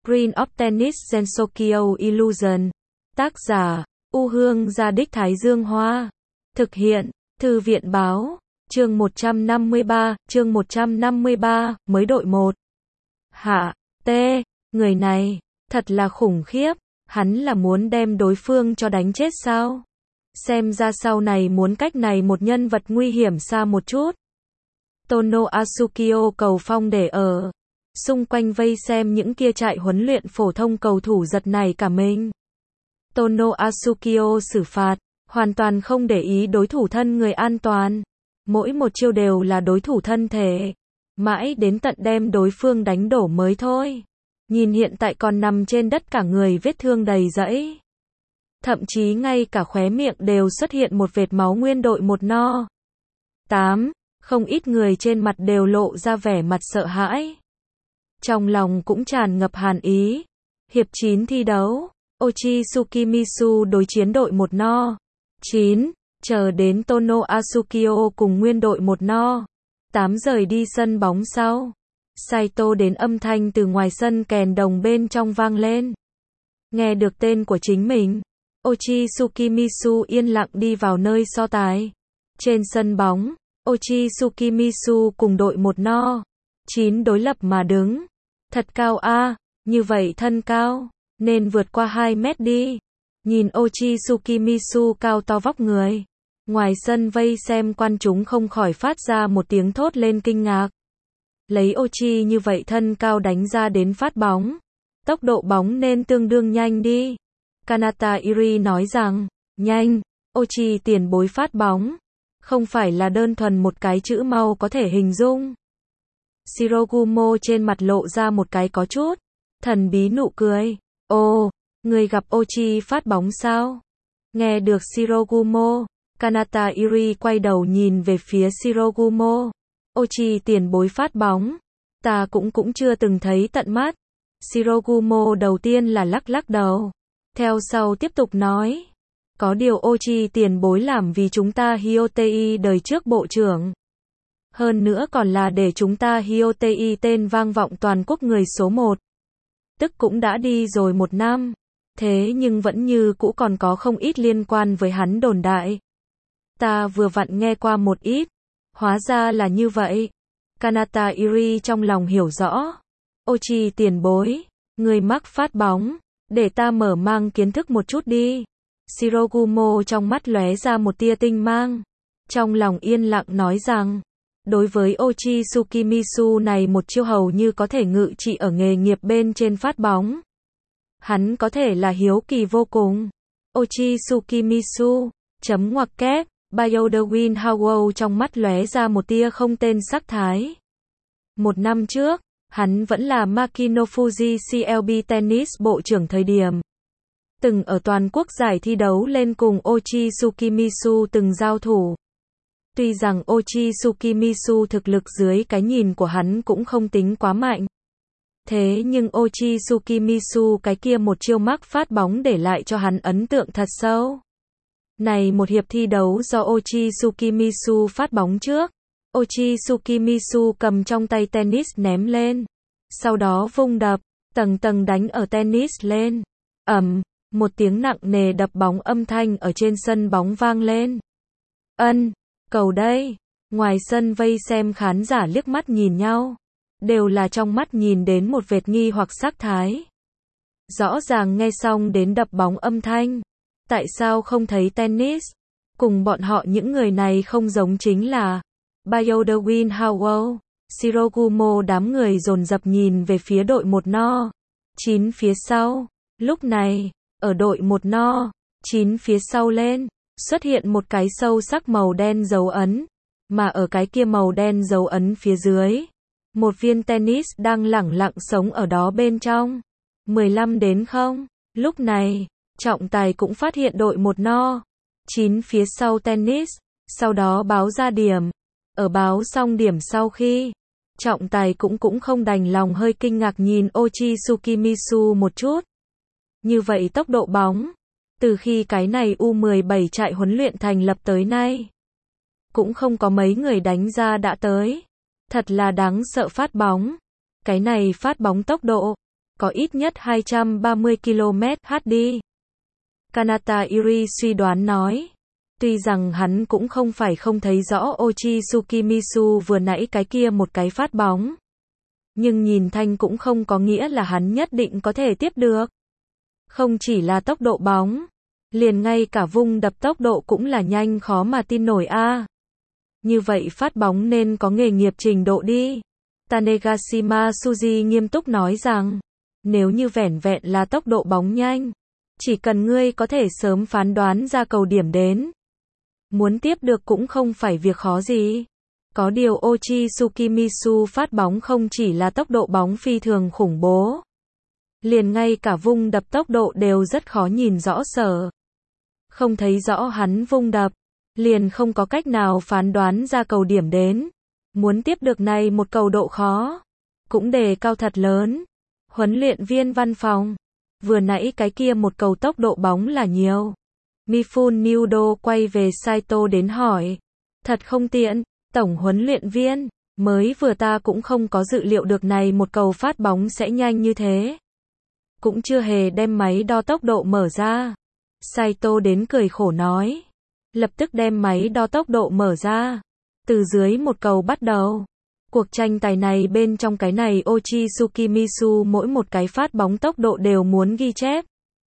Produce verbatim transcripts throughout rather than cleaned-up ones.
Green of Tennis Gensokyo Illusion. Tác giả, U Hương Gia Đích Thái Dương Hoa. Thực hiện, Thư viện Báo. Chương một trăm năm mươi ba, chương một trăm năm mươi ba, mới đội một. Hạ, T, người này, thật là khủng khiếp, hắn là muốn đem đối phương cho đánh chết sao? Xem ra sau này muốn cách này một nhân vật nguy hiểm xa một chút. Tono Asukio cầu phong để ở. Xung quanh vây xem những kia trại huấn luyện phổ thông cầu thủ giật nảy cả mình. Tono Asukio xử phạt, hoàn toàn không để ý đối thủ thân người an toàn. Mỗi một chiêu đều là đối thủ thân thể. Mãi đến tận đem đối phương đánh đổ mới thôi. Nhìn hiện tại còn nằm trên đất cả người vết thương đầy rẫy. Thậm chí ngay cả khóe miệng đều xuất hiện một vệt máu nguyên đội một no. tám. Không ít người trên mặt đều lộ ra vẻ mặt sợ hãi. Trong lòng cũng tràn ngập hàn ý. Hiệp chín thi đấu, Ochi Tsukimisu đối chiến đội một no. chín. Chờ đến Tono Asukio cùng nguyên đội một no. tám rời đi sân bóng sau. Saito đến âm thanh từ ngoài sân kèn đồng bên trong vang lên. Nghe được tên của chính mình, Ochi Tsukimisu yên lặng đi vào nơi so tài. Trên sân bóng, Ochi Tsukimisu cùng đội một no. chín đối lập mà đứng. Thật cao a, như vậy thân cao, nên vượt qua hai mét đi. Nhìn Ochi Tsukimisu cao to vóc người. Ngoài sân vây xem quan chúng không khỏi phát ra một tiếng thốt lên kinh ngạc. Lấy Ochi như vậy thân cao đánh ra đến phát bóng. Tốc độ bóng nên tương đương nhanh đi. Kanata Iri nói rằng, nhanh, Ochi tiền bối phát bóng. Không phải là đơn thuần một cái chữ mau có thể hình dung. Shirogumo trên mặt lộ ra một cái có chút thần bí nụ cười. Ồ, người gặp Ochi phát bóng sao? Nghe được Shirogumo, Kanata Iri quay đầu nhìn về phía Shirogumo. Ochi tiền bối phát bóng, ta cũng cũng chưa từng thấy tận mắt. Shirogumo đầu tiên là lắc lắc đầu. Theo sau tiếp tục nói. Có điều Ochi tiền bối làm vì chúng ta Hyotei đời trước bộ trưởng. Hơn nữa còn là để chúng ta Hyotei tên vang vọng toàn quốc người số một. Tức cũng đã đi rồi một năm. Thế nhưng vẫn như cũ còn có không ít liên quan với hắn đồn đại. Ta vừa vặn nghe qua một ít. Hóa ra là như vậy. Kanata Iri trong lòng hiểu rõ. Ochi tiền bối, người mắc phát bóng. Để ta mở mang kiến thức một chút đi. Shirogumo trong mắt lóe ra một tia tinh mang. Trong lòng yên lặng nói rằng, đối với Ochi Tsukimisu này một chiêu hầu như có thể ngự trị ở nghề nghiệp bên trên phát bóng. Hắn có thể là hiếu kỳ vô cùng. Ochi Tsukimisu, chấm ngoặc kép, Biodewin Howell trong mắt lóe ra một tia không tên sắc thái. Một năm trước, hắn vẫn là Makino Fuji xê lờ bê Tennis bộ trưởng thời điểm. Từng ở toàn quốc giải thi đấu lên cùng Ochi Tsukimisu từng giao thủ. Tuy rằng Ochi Tsukimisu thực lực dưới cái nhìn của hắn cũng không tính quá mạnh. Thế nhưng Ochi Tsukimisu cái kia một chiêu mắc phát bóng để lại cho hắn ấn tượng thật sâu. Này một hiệp thi đấu do Ochi Tsukimisu phát bóng trước. Ochi Tsukimisu cầm trong tay tennis ném lên. Sau đó vung đập, tầng tầng đánh ở tennis lên. Ầm, một tiếng nặng nề đập bóng âm thanh ở trên sân bóng vang lên. Ân, cầu đây. Ngoài sân vây xem khán giả liếc mắt nhìn nhau. Đều là trong mắt nhìn đến một vệt nghi hoặc sắc thái. Rõ ràng nghe xong đến đập bóng âm thanh. Tại sao không thấy tennis? Cùng bọn họ những người này không giống chính là Biodewin Howell, Shirogumo đám người dồn dập nhìn về phía đội một no. chín phía sau. Lúc này, ở đội một no, chín phía sau lên, xuất hiện một cái sâu sắc màu đen dấu ấn. Mà ở cái kia màu đen dấu ấn phía dưới, một viên tennis đang lẳng lặng sống ở đó bên trong. mười lăm đến không. Lúc này, trọng tài cũng phát hiện đội một no. chín phía sau tennis, sau đó báo ra điểm. Ở báo xong điểm sau khi, trọng tài cũng cũng không đành lòng hơi kinh ngạc nhìn Ochi Tsukimisu một chút. Như vậy tốc độ bóng, từ khi cái này U mười bảy trại huấn luyện thành lập tới nay, cũng không có mấy người đánh ra đã tới. Thật là đáng sợ phát bóng. Cái này phát bóng tốc độ, có ít nhất hai trăm ba mươi ki lô mét h đi. Kanata Iri suy đoán nói. Tuy rằng hắn cũng không phải không thấy rõ Ochi Tsukimisu vừa nãy cái kia một cái phát bóng. Nhưng nhìn thanh cũng không có nghĩa là hắn nhất định có thể tiếp được. Không chỉ là tốc độ bóng, liền ngay cả vung đập tốc độ cũng là nhanh khó mà tin nổi a. À. Như vậy phát bóng nên có nghề nghiệp trình độ đi. Tanegashima Suji nghiêm túc nói rằng, nếu như vẻn vẹn là tốc độ bóng nhanh, chỉ cần ngươi có thể sớm phán đoán ra cầu điểm đến, muốn tiếp được cũng không phải việc khó gì. Có điều Ochi Tsukimisu phát bóng không chỉ là tốc độ bóng phi thường khủng bố, liền ngay cả vung đập tốc độ đều rất khó nhìn rõ sở. Không thấy rõ hắn vung đập, liền không có cách nào phán đoán ra cầu điểm đến. Muốn tiếp được này một cầu độ khó, cũng đề cao thật lớn. Huấn luyện viên văn phòng, vừa nãy cái kia một cầu tốc độ bóng là nhiều. Mifune Nudo quay về Saito đến hỏi. Thật không tiện, tổng huấn luyện viên, mới vừa ta cũng không có dự liệu được này một cầu phát bóng sẽ nhanh như thế. Cũng chưa hề đem máy đo tốc độ mở ra. Saito đến cười khổ nói. Lập tức đem máy đo tốc độ mở ra. Từ dưới một cầu bắt đầu. Cuộc tranh tài này bên trong cái này Ochi Tsukimisu mỗi một cái phát bóng tốc độ đều muốn ghi chép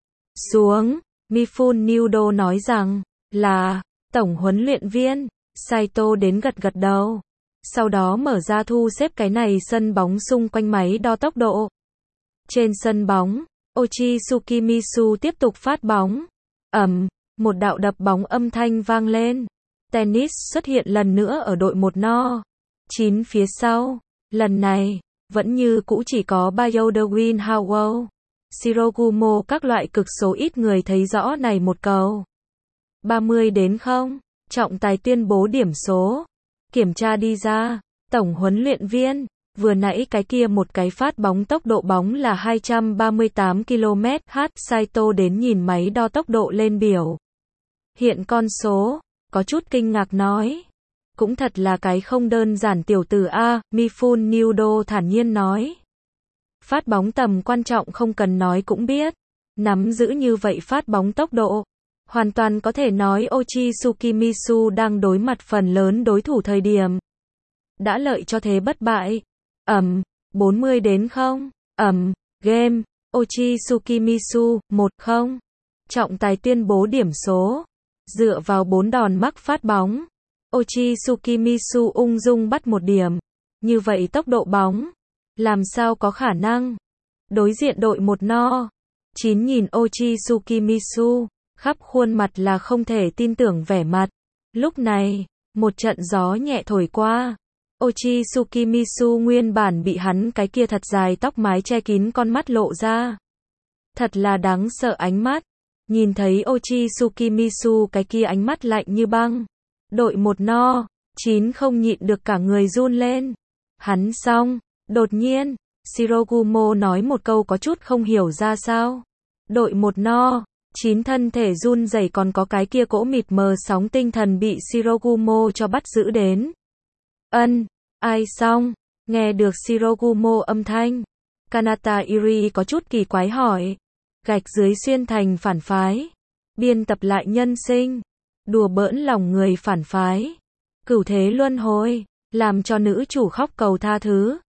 xuống. Mifune Nudo nói rằng, là, tổng huấn luyện viên. Saito đến gật gật đầu. Sau đó mở ra thu xếp cái này sân bóng xung quanh máy đo tốc độ. Trên sân bóng, Ochi Tsukimisu tiếp tục phát bóng. Ầm, một đạo đập bóng âm thanh vang lên. Tennis xuất hiện lần nữa ở đội một no. chín phía sau. Lần này, vẫn như cũ chỉ có Bayodewin Howell, Shirogumo các loại cực số ít người thấy rõ này một cầu. ba mươi đến không. Trọng tài tuyên bố điểm số. Kiểm tra đi ra. Tổng huấn luyện viên. Vừa nãy cái kia một cái phát bóng tốc độ bóng là hai trăm ba mươi tám ki lô mét h. Saito đến nhìn máy đo tốc độ lên biểu. Hiện con số. Có chút kinh ngạc nói. Cũng thật là cái không đơn giản tiểu tử A. Mifune Nudo thản nhiên nói. Phát bóng tầm quan trọng không cần nói cũng biết. Nắm giữ như vậy phát bóng tốc độ. Hoàn toàn có thể nói Ochi Tsukimisu đang đối mặt phần lớn đối thủ thời điểm. Đã lợi cho thế bất bại. Ẩm, bốn mươi đến không. Ẩm, game, Ochi Tsukimisu, một không. Trọng tài tuyên bố điểm số. Dựa vào bốn đòn mắc phát bóng, Ochi Tsukimisu ung dung bắt một điểm. Như vậy tốc độ bóng, làm sao có khả năng. Đối diện đội một no. chín nhìn Ochi Tsukimisu, khắp khuôn mặt là không thể tin tưởng vẻ mặt. Lúc này, một trận gió nhẹ thổi qua. Ochi Tsukimisu nguyên bản bị hắn cái kia thật dài tóc mái che kín con mắt lộ ra. Thật là đáng sợ ánh mắt. Nhìn thấy Ochi Tsukimisu cái kia ánh mắt lạnh như băng. Đội một no. chín không nhịn được cả người run lên. Hắn xong. Đột nhiên, Shirogumo nói một câu có chút không hiểu ra sao. Đội một no. chín thân thể run rẩy còn có cái kia cỗ mịt mờ sóng tinh thần bị Shirogumo cho bắt giữ đến. Ân, ai xong? Nghe được Shirogumo âm thanh. Kanata Iri có chút kỳ quái hỏi. Gạch dưới xuyên thành phản phái. Biên tập lại nhân sinh. Đùa bỡn lòng người phản phái. Cửu thế luân hồi. Làm cho nữ chủ khóc cầu tha thứ.